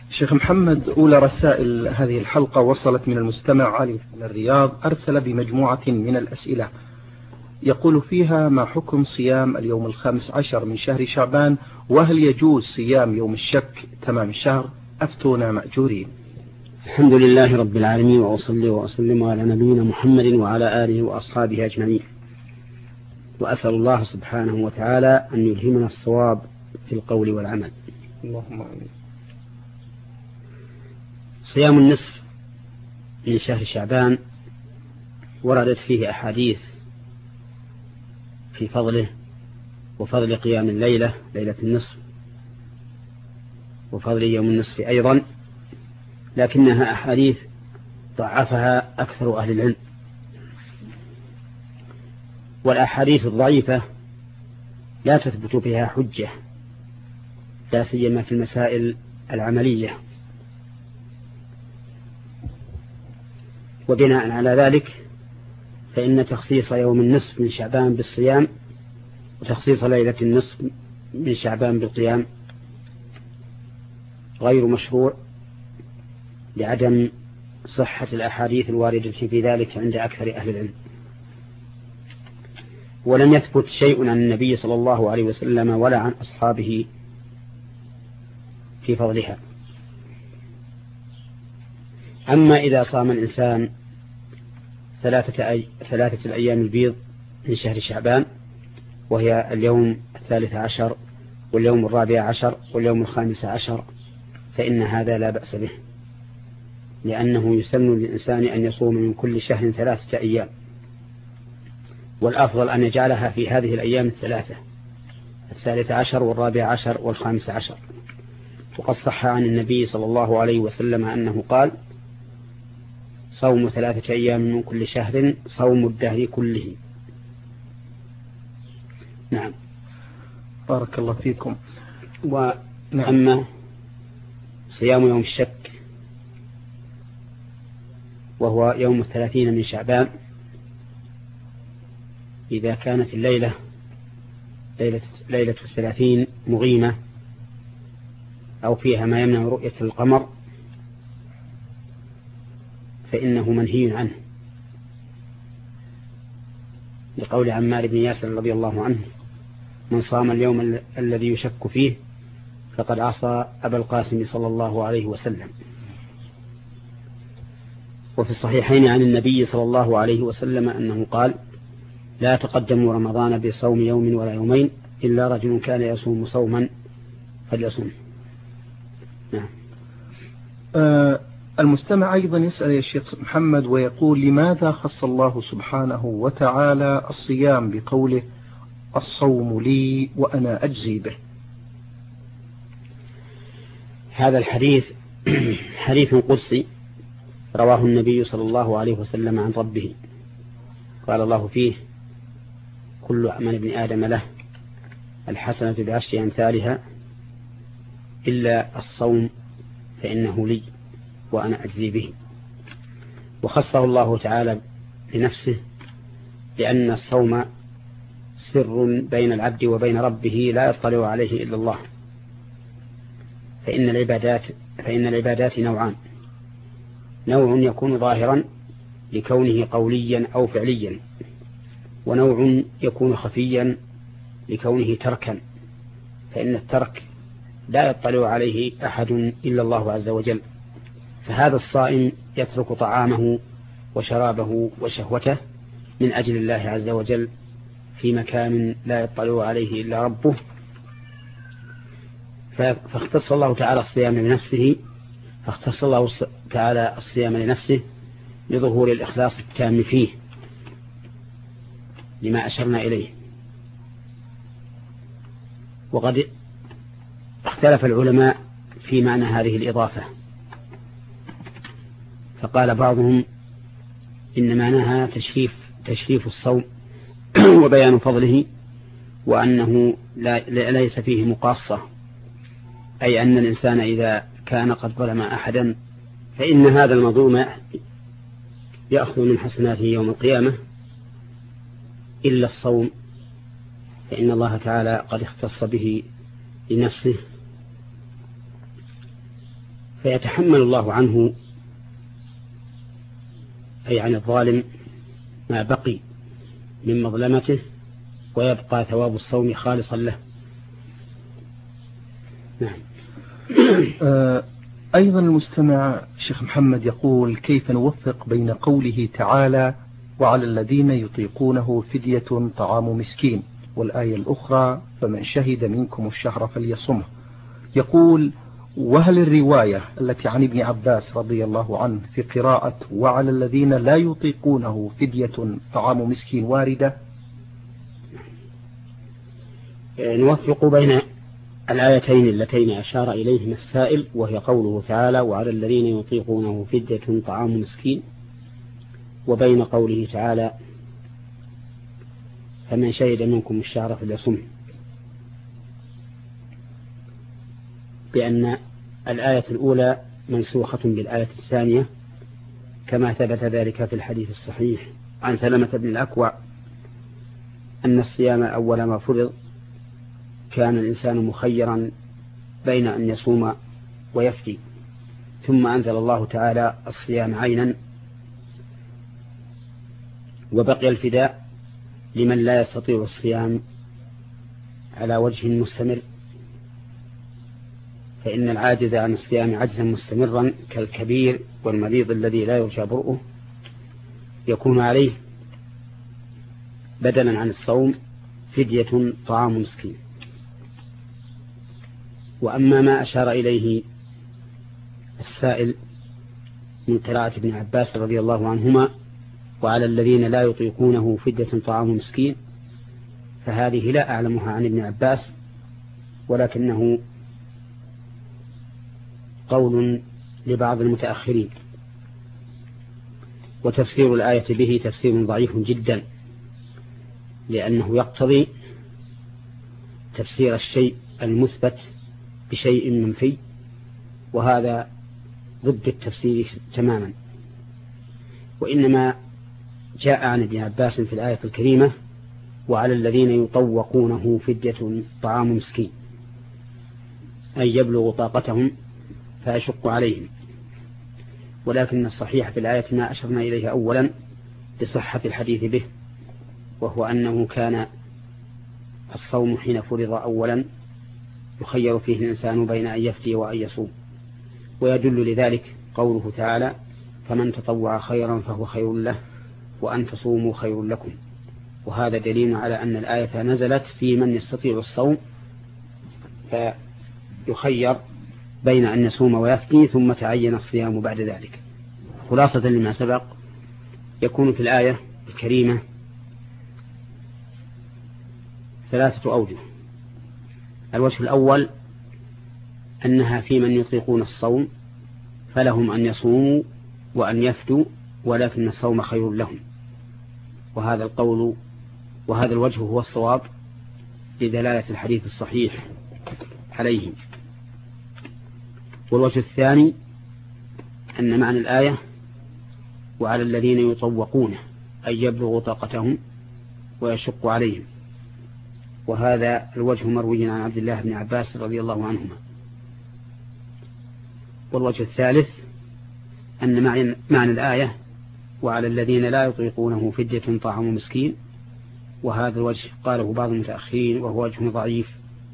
شيخ محمد، أولى رسائل هذه الحلقة وصلت من المستمع علي من الرياض، أرسل بمجموعة من الأسئلة يقول فيها: ما حكم صيام اليوم 15 من شهر شعبان؟ وهل يجوز صيام يوم الشك تمام الشهر؟ أفتونا مأجورين. الحمد لله رب العالمين، وأصلي وأسلم على نبينا محمد وعلى آله وأصحابه أجمعين، وأسأل الله سبحانه وتعالى أن يلهمنا الصواب في القول والعمل. اللهم آمين. صيام النصف من شهر شعبان وردت فيه أحاديث في فضله وفضل قيام الليلة، ليلة النصف، وفضل يوم النصف أيضا، لكنها أحاديث ضعفها أكثر أهل العلم. والأحاديث الضعيفة لا تثبت بها حجة، لا سيما في المسائل العملية. وبناء على ذلك فإن تخصيص يوم النصف من شعبان بالصيام وتخصيص ليلة النصف من شعبان بالقيام غير مشروع لعدم صحة الأحاديث الواردة في ذلك عند أكثر أهل العلم. ولم يثبت شيء عن النبي صلى الله عليه وسلم ولا عن أصحابه في فضلها. أما إذا صام الإنسان ثلاثة الأيام البيض من شهر شعبان، وهي اليوم 13 واليوم 14 واليوم 15، فإن هذا لا بأس به، لأنه يسن للإنسان أن يصوم من كل شهر 3 أيام، والأفضل أن يجعلها في هذه الأيام الثلاثة، 13 و14 و15. وقد صح عن النبي صلى الله عليه وسلم أنه قال: صوم 3 أيام من كل شهر صوم الدهر كله. نعم. بارك الله فيكم. وأما صيام يوم الشك وهو يوم 30 من شعبان، إذا كانت الليلة ليلة 30 مغيمة أو فيها ما يمنع رؤية القمر فإنه منهي عنه، لقول عمار بن ياسر رضي الله عنه: من صام اليوم الذي يشك فيه فقد عصى أبا القاسم صلى الله عليه وسلم. وفي الصحيحين عن النبي صلى الله عليه وسلم أنه قال: لا تقدموا رمضان بصوم يوم ولا يومين إلا رجل كان يصوم صوما فليصوم. نعم. المستمع أيضا يسأل يا شيخ محمد ويقول: لماذا خص الله سبحانه وتعالى الصيام بقوله: الصوم لي وأنا أجزي به؟ هذا الحديث حديث قدسي رواه النبي صلى الله عليه وسلم عن ربه، قال الله فيه: كل عمل ابن آدم له الحسنة بعشر أمثالها إلا الصوم فإنه لي وأنا أجزي به. وخصه الله تعالى لنفسه، لأن الصوم سر بين العبد وبين ربه لا يطلع عليه إلا الله. فإن العبادات نوعان: نوع يكون ظاهرا لكونه قوليا أو فعليا، ونوع يكون خفيا لكونه تركا، فإن الترك لا يطلع عليه أحد إلا الله عز وجل. فهذا الصائم يترك طعامه وشرابه وشهوته من أجل الله عز وجل في مكان لا يطلع عليه إلا ربه، فاختص الله تعالى الصيام لنفسه لظهور الإخلاص التام فيه لما أشرنا إليه. وقد اختلف العلماء في معنى هذه الإضافة، فقال بعضهم إن معناها تشريف الصوم وبيان فضله، وأنه ليس فيه مقاصة، أي أن الإنسان إذا كان قد ظلم أحدا فإن هذا المظلوم يأخذ من حسناته يوم القيامة إلا الصوم، فإن الله تعالى قد اختص به لنفسه فيتحمل الله عنه أي عن الظالم ما بقي من مظلمته، ويبقى ثواب الصوم خالصا له. نعم. أيضا المستمع شيخ محمد يقول: كيف نوفق بين قوله تعالى وعلى الذين يطيقونه فدية طعام مسكين، والآية الأخرى فمن شهد منكم الشهر فليصمه؟ يقول: وهل الرواية التي عن ابن عباس رضي الله عنه في قراءة وعلى الذين لا يطيقونه فدية طعام مسكين واردة؟ نوفق بين الآيتين اللتين أشار إليهما السائل، وهي قوله تعالى وعلى الذين يطيقونه فدية طعام مسكين، وبين قوله تعالى فمن شهد منكم الشهر فليصمه، بأن الآية الأولى منسوخة بالآية الثانية، كما ثبت ذلك في الحديث الصحيح عن سلمة بن الأكوع أن الصيام أول ما فرض كان الإنسان مخيرا بين أن يصوم ويفدي، ثم أنزل الله تعالى الصيام عينا، وبقي الفداء لمن لا يستطيع الصيام على وجه مستمر، فإن العاجز عن الصيام عجزا مستمرا كالكبير والمريض الذي لا يرجى برؤه يكون عليه بدلا عن الصوم فدية طعام مسكين. وأما ما أشار إليه السائل من قراءة ابن عباس رضي الله عنهما وعلى الذين لا يطيقونه فدية طعام مسكين، فهذه لا أعلمها عن ابن عباس، ولكنه قول لبعض المتأخرين، وتفسير الآية به تفسير ضعيف جدا، لأنه يقتضي تفسير الشيء المثبت بشيء منفي، وهذا ضد التفسير تماما. وإنما جاء عن ابن عباس في الآية الكريمة وعلى الذين يطوقونه فدية طعام مسكين، أي يبلغ طاقتهم فيشق عليهم. ولكن الصحيح في الآية ما أشرنا إليه أولا لصحة الحديث به، وهو أنه كان الصوم حين فرض أولا يخير فيه الإنسان بين أن يفدي وأن يصوم، ويدل لذلك قوله تعالى فمن تطوع خيرا فهو خير له وأن تصوموا خير لكم. وهذا دليل على أن الآية نزلت في من يستطيع الصوم فيخير بين أن يصوم ويفدي، ثم تعين الصيام بعد ذلك. خلاصة لما سبق، يكون في الآية الكريمة 3 أوجه. الوجه الأول أنها في من يطيقون الصوم فلهم أن يصوموا وأن يفدوا، ولكن الصوم خير لهم، وهذا القول وهذا الوجه هو الصواب لدلالة الحديث الصحيح عليه. والوجه الثاني أن معنى الآية وعلى الذين يطوقونه أن يبلغوا طاقتهم ويشق عليهم، وهذا الوجه مروي عن عبد الله بن عباس رضي الله عنهما. والوجه الثالث أن معنى الآية وعلى الذين لا يطيقونه فدية طعام مسكين، وهذا الوجه قاله بعض المتأخرين وهو وجه ضعيف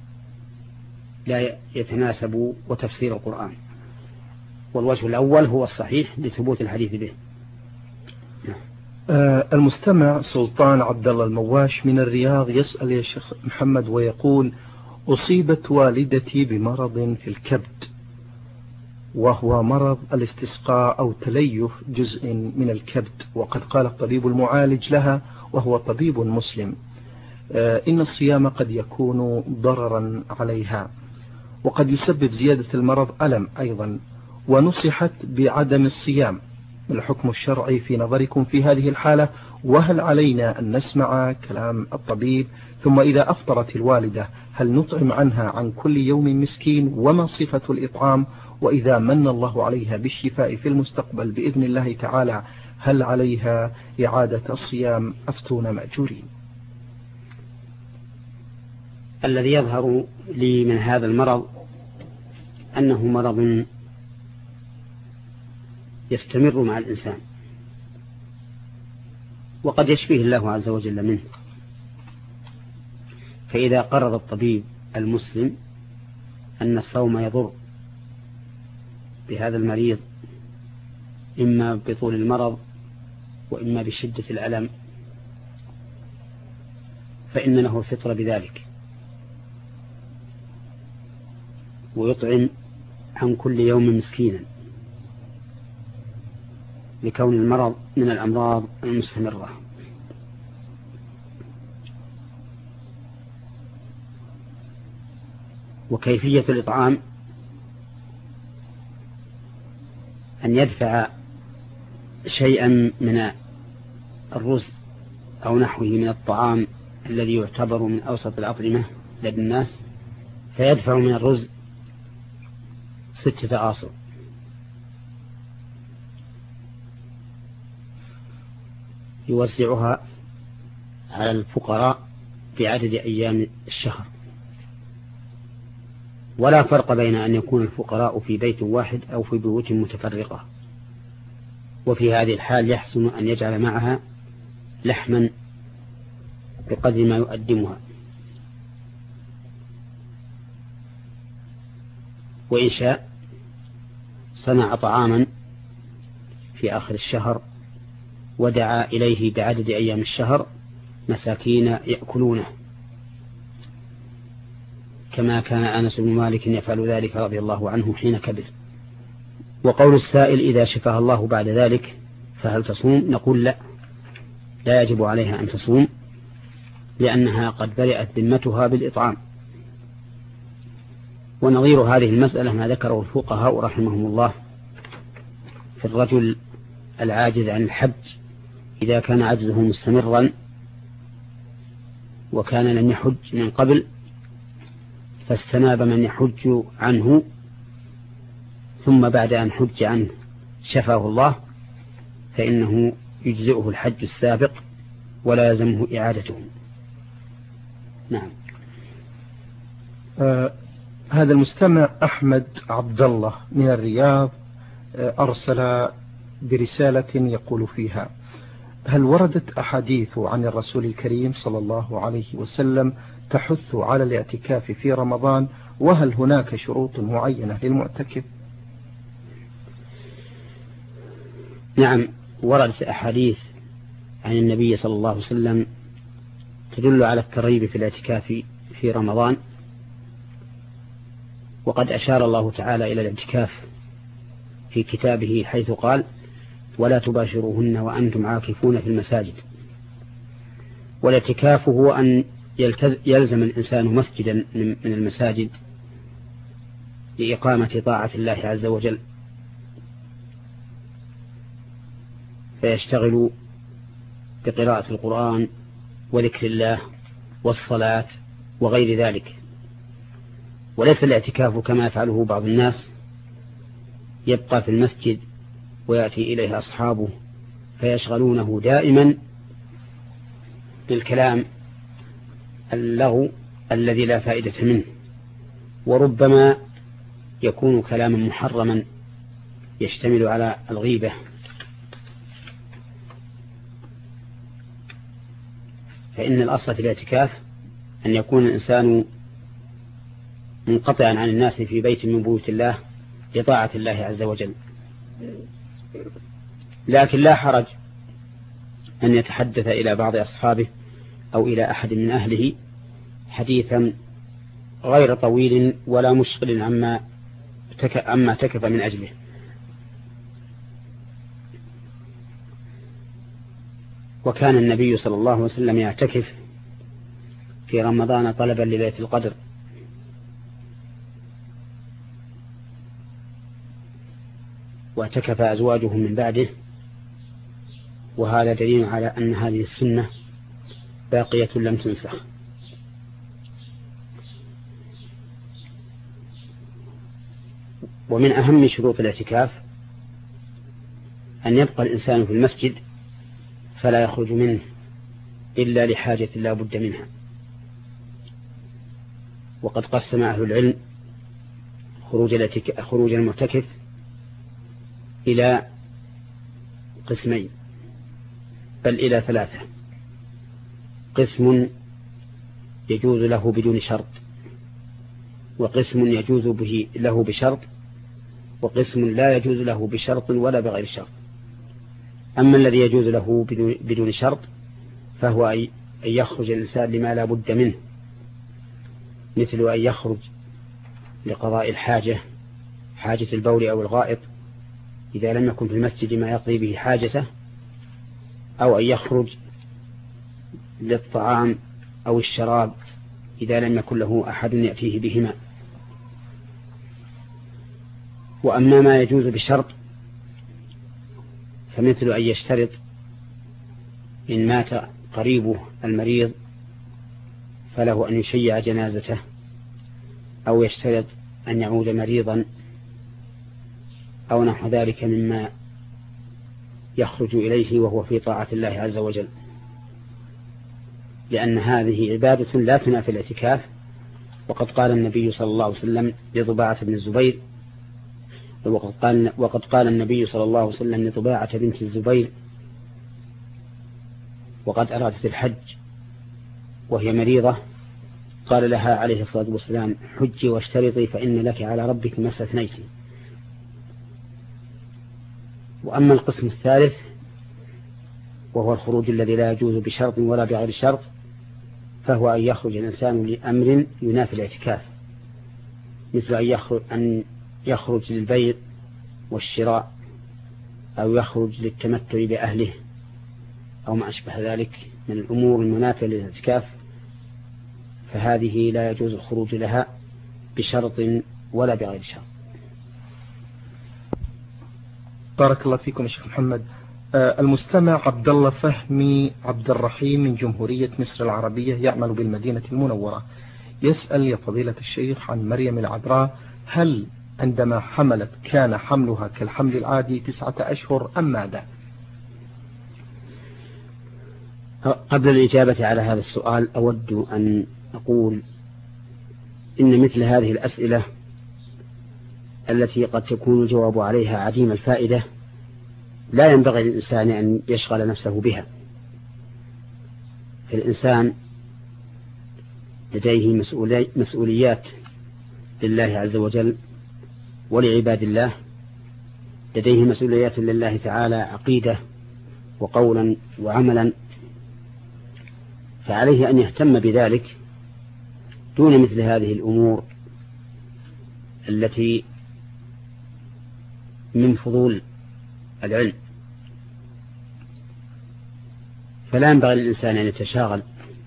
لا يتناسب وتفسير القرآن. والوجه الأول هو الصحيح لثبوت الحديث به. المستمع سلطان عبد الله المواش من الرياض يسأل يا شيخ محمد ويقول: أصيبت والدتي بمرض في الكبد، وهو مرض الاستسقاء أو تليف جزء من الكبد، وقد قال الطبيب المعالج لها وهو طبيب مسلم إن الصيام قد يكون ضررا عليها وقد يسبب زيادة المرض ألم أيضا، ونصحت بعدم الصيام. ما الحكم الشرعي في نظركم في هذه الحالة؟ وهل علينا أن نسمع كلام الطبيب؟ ثم إذا أفطرت الوالدة هل نطعم عنها عن كل يوم مسكين؟ وما صفة الإطعام؟ وإذا من الله عليها بالشفاء في المستقبل بإذن الله تعالى هل عليها إعادة الصيام؟ أفتونا مأجورين. الذي يظهر لي من هذا المرض أنه مرض يستمر مع الإنسان، وقد يشفيه الله عز وجل منه. فإذا قرر الطبيب المسلم أن الصوم يضر بهذا المريض إما بطول المرض وإما بشدة الألم، فإن له الفطر بذلك، ويطعم عن كل يوم مسكينا، لكون المرض من الأمراض المستمرة. وكيفية الإطعام أن يدفع شيئا من الرز أو نحوه من الطعام الذي يعتبر من أوسط الأطعمة لدى الناس، فيدفع من الرز 6 آصع، يوزعها على الفقراء بعدد أيام الشهر. ولا فرق بين أن يكون الفقراء في بيت واحد أو في بيوت متفرقة، وفي هذه الحال يحسن أن يجعل معها لحما بقدر ما يقدمها، وإن شاء صنع طعاما في آخر الشهر ودعا إليه بعدد أيام الشهر مساكين يأكلونه، كما كان أنس بن مالك يفعل ذلك رضي الله عنه حين كبر. وقول السائل إذا شفاها الله بعد ذلك فهل تصوم؟ نقول لا يجب عليها أن تصوم، لأنها قد برئت ذمتها بالإطعام. ونظير هذه المسألة ما ذكره الفقهاء رحمهم الله في الرجل العاجز عن الحج إذا كان عجزه مستمرا وكان لم يحج من قبل، فاستناب من يحج عنه، ثم بعد أن حج عنه شفاه الله، فإنه يجزئه الحج السابق ولا يلزمه إعادته. نعم. هذا المستمع أحمد عبد الله من الرياض أرسل برسالة يقول فيها: هل وردت أحاديث عن الرسول الكريم صلى الله عليه وسلم تحث على الاعتكاف في رمضان، وهل هناك شروط معينة للمعتكف؟ نعم، وردت أحاديث عن النبي صلى الله عليه وسلم تدل على الترغيب في الاعتكاف في رمضان، وقد أشار الله تعالى إلى الاعتكاف في كتابه حيث قال: ولا تباشروهن وأنتم عاكفون في المساجد. والاعتكاف هو أن يلزم الإنسان مسجدا من المساجد لإقامة طاعة الله عز وجل، فيشتغل بقراءة القرآن وذكر الله والصلاة وغير ذلك. وليس الاعتكاف كما يفعله بعض الناس، يبقى في المسجد ويأتي إليه أصحابه فيشغلونه دائما بالكلام اللغو الذي لا فائدة منه، وربما يكون كلاما محرما يشتمل على الغيبة. فإن الأصل في الاعتكاف أن يكون الإنسان منقطعا عن الناس في بيت من بيوت الله لطاعة الله عز وجل. لكن لا حرج أن يتحدث إلى بعض أصحابه أو إلى أحد من أهله حديثا غير طويل ولا مشغل عما تكف من أجله. وكان النبي صلى الله عليه وسلم يعتكف في رمضان طلبا لليلة القدر، واعتكف أزواجه من بعده، وهذا دليل على أن هذه السنة باقية لم تنسخ. ومن أهم شروط الاعتكاف أن يبقى الإنسان في المسجد فلا يخرج منه إلا لحاجة لا بد منها. وقد قسم أهل العلم خروج المعتكف إلى قسمين بل إلى ثلاثة. قسم يجوز له بدون شرط، وقسم يجوز له بشرط، وقسم لا يجوز له بشرط ولا بغير شرط. أما الذي يجوز له بدون شرط فهو أن يخرج الإنسان لما لا بد منه، مثل أن يخرج لقضاء الحاجة، حاجة البول أو الغائط إذا لم يكن في المسجد ما يقضي به حاجته، أو أن يخرج للطعام أو الشراب إذا لم يكن له أحد يأتيه بهما. وأما ما يجوز بشرط فمثل أن يشترط إن مات قريبه المريض فله أن يشيع جنازته، أو يشترط أن يعود مريضا، أو نحو ذلك مما يخرج إليه وهو في طاعة الله عز وجل، لأن هذه عبادة لا تنافي الاعتكاف. وقد قال النبي صلى الله عليه وسلم لضباعة بن الزبير، وقد قال النبي صلى الله عليه وسلم لضباعة بنت الزبير وقد أرادت الحج وهي مريضة، قال لها عليه الصلاة والسلام: حجي واشترطي فإن لك على ربك ما استثنيت. وأما القسم الثالث وهو الخروج الذي لا يجوز بشرط ولا بغير شرط، فهو أن يخرج الإنسان لأمر ينافي الاعتكاف، مثل أن يخرج للبيع والشراء، أو يخرج للتمتع بأهله، أو ما أشبه ذلك من الأمور المنافية للاعتكاف، فهذه لا يجوز الخروج لها بشرط ولا بغير شرط. بارك الله فيكم يا شيخ محمد. المستمع عبد الله فهمي عبد الرحيم من جمهورية مصر العربية يعمل بالمدينة المنورة، يسأل يا فضيلة الشيخ عن مريم العذراء، هل عندما حملت كان حملها كالحمل العادي 9 أشهر أم ماذا؟ قبل الإجابة على هذا السؤال أود أن أقول إن مثل هذه الأسئلة التي قد تكون الجواب عليها عديم الفائدة لا ينبغي للإنسان أن يشغل نفسه بها. الإنسان لديه مسؤوليات لله عز وجل ولعباد الله، لديه مسؤوليات لله تعالى عقيدة وقولا وعملا، فعليه أن يهتم بذلك دون مثل هذه الأمور التي من فضول العلم. فلا ينبغي للإنسان أن يتشاغل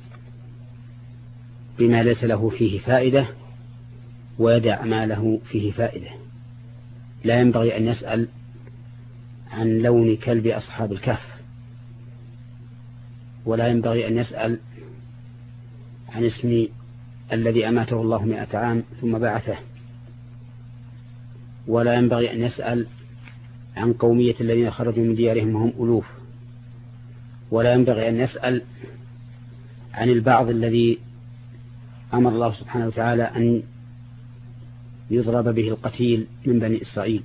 بما ليس له فيه فائدة ويدع ما له فيه فائدة. لا ينبغي أن يسأل عن لون كلب أصحاب الكهف، ولا ينبغي أن يسأل عن اسم الذي أماته الله 100 عام ثم بعثه، ولا ينبغي أن يسأل عن قومية الذين خرجوا من ديارهم وهم ألوف، ولا ينبغي أن يسأل عن البعض الذي أمر الله سبحانه وتعالى أن يضرب به القتيل من بني إسرائيل،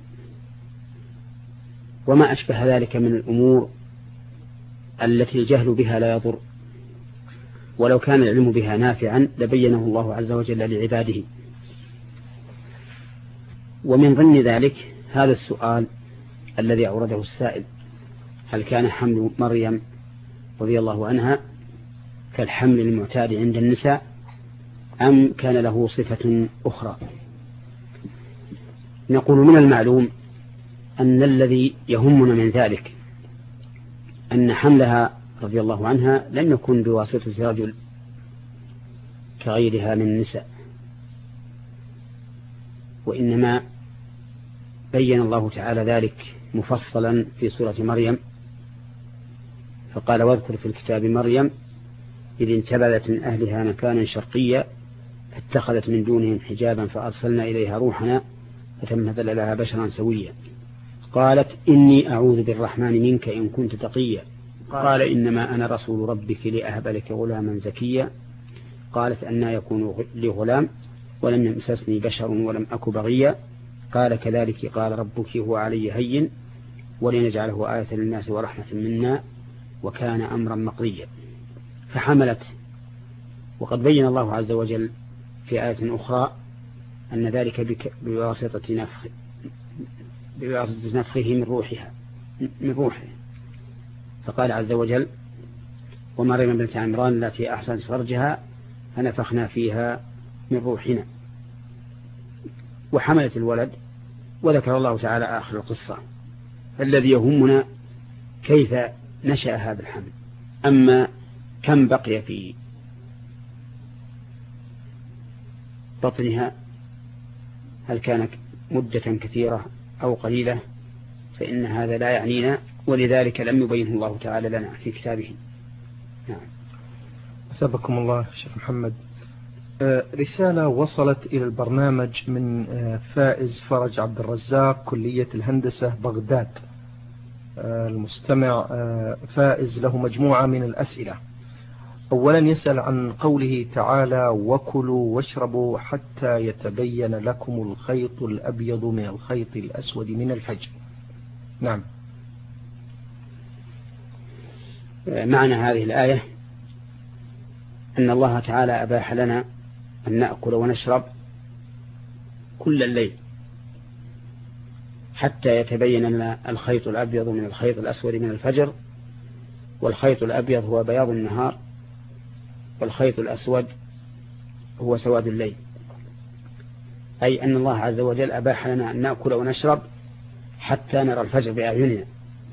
وما أشبه ذلك من الأمور التي الجهل بها لا يضر، ولو كان العلم بها نافعا لبينه الله عز وجل لعباده. ومن ضمن ذلك هذا السؤال الذي أورده السائل: هل كان حمل مريم رضي الله عنها كالحمل المعتاد عند النساء أم كان له صفة أخرى؟ نقول من المعلوم أن الذي يهمنا من ذلك أن حملها رضي الله عنها لم يكن بواسطة رجل كغيرها من النساء، وإنما بين الله تعالى ذلك مفصلا في سورة مريم، فقال: واذكر في الكتاب مريم إذ انتبذت من أهلها مكانا شرقيا فاتخذت من دونهم حجابا فأرسلنا إليها روحنا فتمثل لها بشرا سويا قالت إني أعوذ بالرحمن منك إن كنت تقيا قال إنما أنا رسول ربك لأهب لك غلاما زكيا قالت أنى يكون لي غلام ولم يمسسني بشر ولم أك بغيا قال كذلك قال ربك هو علي هين ولنجعله آية للناس ورحمة منا وكان أمرا مقضيا. فحملت. وقد بين الله عز وجل في آية أخرى أن ذلك بواسطة نفخه من روحه. فقال عز وجل: ومريم بنت عمران التي أحصنت فرجها فنفخنا فيها من روحنا. وحملت الولد. وذكر الله تعالى آخر القصة. الذي يهمنا كيف نشأ هذا الحمل. أما كم بقي في بطنها، هل كانت مدة كثيرة أو قليلة، فإن هذا لا يعنينا، ولذلك لم يبينه الله تعالى لنا في كتابه. نعم. أثابكم الله شيخ محمد. رسالة وصلت إلى البرنامج من فائز فرج عبد الرزاق، كلية الهندسة بغداد. المستمع فائز له مجموعة من الأسئلة. أولا يسأل عن قوله تعالى: وكلوا واشربوا حتى يتبين لكم الخيط الأبيض من الخيط الأسود من الفجر. نعم. معنى هذه الآية أن الله تعالى أباح لنا أن نأكل ونشرب كل الليل حتى يتبين لنا الخيط الأبيض من الخيط الأسود من الفجر. والخيط الأبيض هو بياض النهار، والخيط الأسود هو سواد الليل. أي أن الله عز وجل أباح لنا أن نأكل ونشرب حتى نرى الفجر بأعيننا.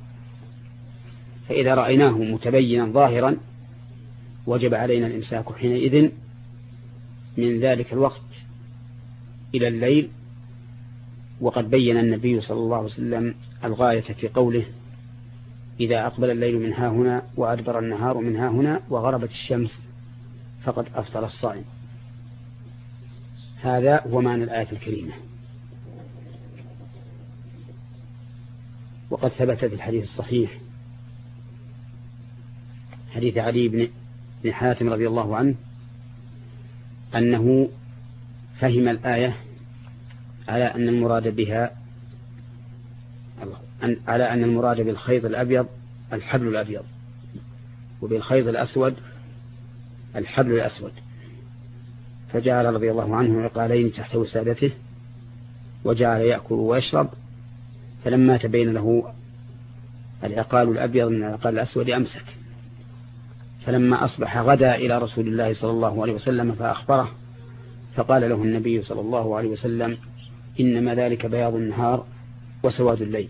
فإذا رأيناه متبينا ظاهرا وجب علينا الإمساك حينئذ من ذلك الوقت إلى الليل. وقد بين النبي صلى الله عليه وسلم الغاية في قوله: إذا أقبل الليل من ها هنا وأدبر النهار من ها هنا وغربت الشمس فقد أفطر الصائم. هذا هو معنى الآية الكريمة. وقد ثبت في الحديث الصحيح حديث علي بن حاتم رضي الله عنه أنه فهم الآية على أن المراد بالخيط الأبيض الحبل الأبيض، وبالخيط الأسود الحبل الأسود. فجعل رضي الله عنه عقالين تحت وسادته وجعل يأكل ويشرب. فلما تبين له العقال الأبيض من العقال الأسود أمسك. فلما أصبح غدا إلى رسول الله صلى الله عليه وسلم فأخبره، فقال له النبي صلى الله عليه وسلم: إنما ذلك بياض النهار وسواد الليل.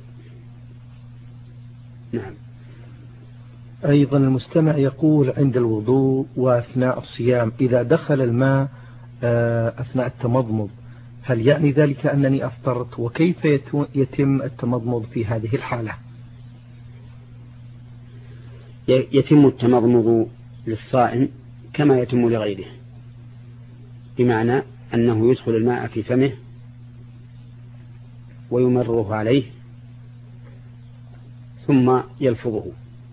نعم. أيضا المستمع يقول: عند الوضوء وأثناء الصيام إذا دخل الماء أثناء التمضمض، هل يعني ذلك أنني أفطرت؟ وكيف يتم التمضمض في هذه الحالة؟ يتم التمضمض للصائم كما يتم لغيره، بمعنى أنه يدخل الماء في فمه ويمرره عليه ثم يلفظه.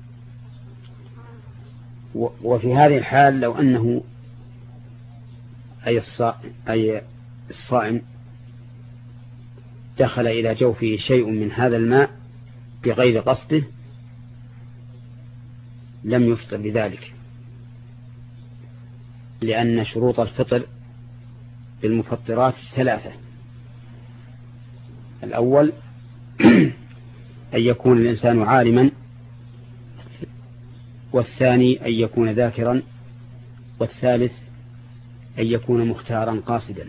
وفي هذه الحال لو أنه أي الصائم دخل إلى جوفه شيء من هذا الماء بغير قصده لم يفطر بذلك، لأن شروط الفطر بالمفطرات 3: الأول أن يكون الإنسان عالما، والثاني أن يكون ذاكرا، والثالث أن يكون مختارا قاصدا.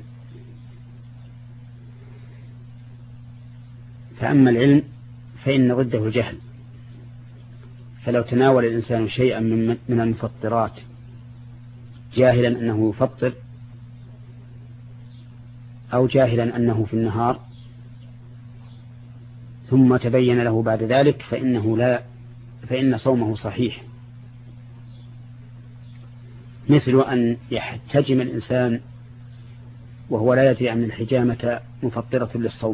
فأما العلم فإن ضده الجهل، فلو تناول الإنسان شيئا من المفطرات جاهلا أنه يفطر أو جاهلا أنه في النهار ثم تبين له بعد ذلك فإن صومه صحيح. مثل أن يحتجم الإنسان وهو لا يدري أن الحجامة مفطرة للصوم،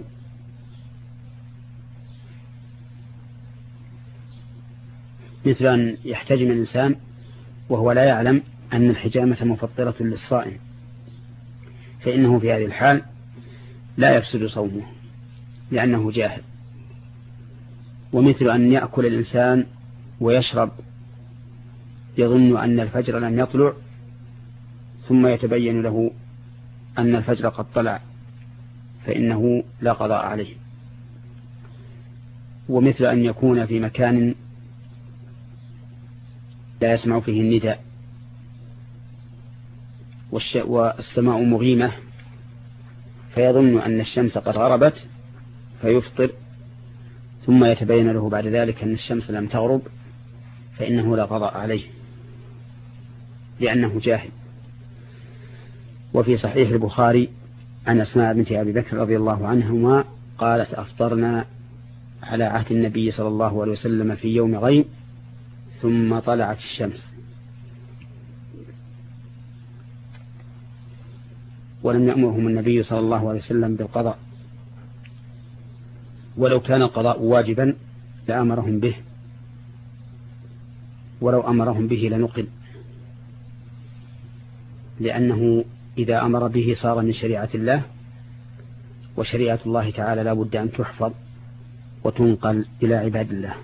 مثل أن يحتجم الإنسان وهو لا يعلم أن الحجامة مفطرة للصائم، فإنه في هذه الحال لا يفسد صومه لأنه جاهل. ومثل أن يأكل الإنسان ويشرب يظن أن الفجر لم يطلع ثم يتبين له أن الفجر قد طلع فإنه لا قضاء عليه. ومثل أن يكون في مكان لا يسمع فيه النداء والسماء مغيمة فيظن أن الشمس قد غربت فيفطر ثم يتبين له بعد ذلك أن الشمس لم تغرب فإنه لا قضاء عليه لأنه جاهل. وفي صحيح البخاري عن أسماء بنت أبي بكر رضي الله عنهما قالت أفطرنا على عهد النبي صلى الله عليه وسلم في يوم غيم ثم طلعت الشمس ولم يأمرهم النبي صلى الله عليه وسلم بالقضاء، ولو كان القضاء واجبا لأمرهم به، ولو أمرهم به لنقل، لأنه إذا أمر به صار من شريعة الله، وشريعة الله تعالى لا بد أن تحفظ وتنقل إلى عباد الله.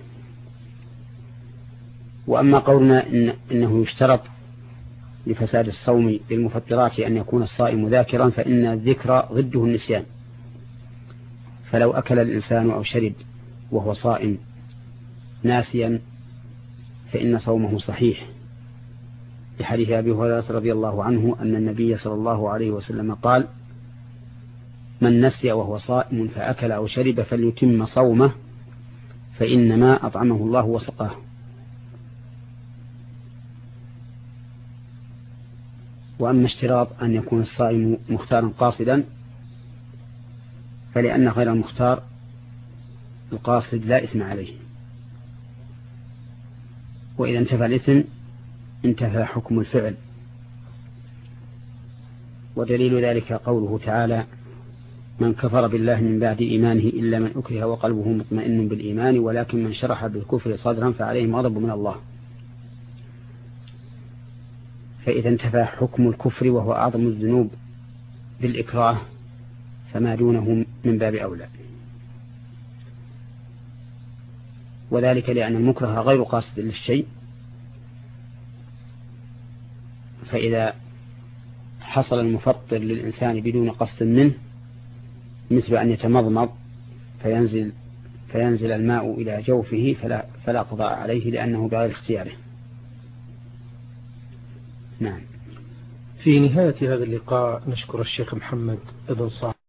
وأما قولنا إنه يشترط لفساد الصوم للمفطرات أن يكون الصائم ذاكرا، فإن الذكر ضده النسيان، فلو أكل الإنسان أو شرب وهو صائم ناسيا فإن صومه صحيح، لحديث أبي هريرة رضي الله عنه أن النبي صلى الله عليه وسلم قال: من نسي وهو صائم فأكل أو شرب فليتم صومه فإنما أطعمه الله وسقاه. وأما اشتراط أن يكون الصائم مختارا قاصدا فلأن غير المختار القاصد لا إثم عليه، وإذا انتفى الإثم انتفى حكم الفعل. ودليل ذلك قوله تعالى: من كفر بالله من بعد إيمانه إلا من أكره وقلبه مطمئن بالإيمان ولكن من شرح بالكفر صدرا فعليهم غضب من الله. فإذا انتفى حكم الكفر وهو أعظم الذنوب بالإكراه فما دونه من باب أولى، وذلك لأن المكره غير قاصد للشيء، فإذا حصل المفطر للإنسان بدون قصد منه مثل أن يتمضمض فينزل الماء إلى جوفه فلا قضاء عليه لأنه بغير اختياره. نعم. في نهاية هذا اللقاء نشكر الشيخ محمد بن صالح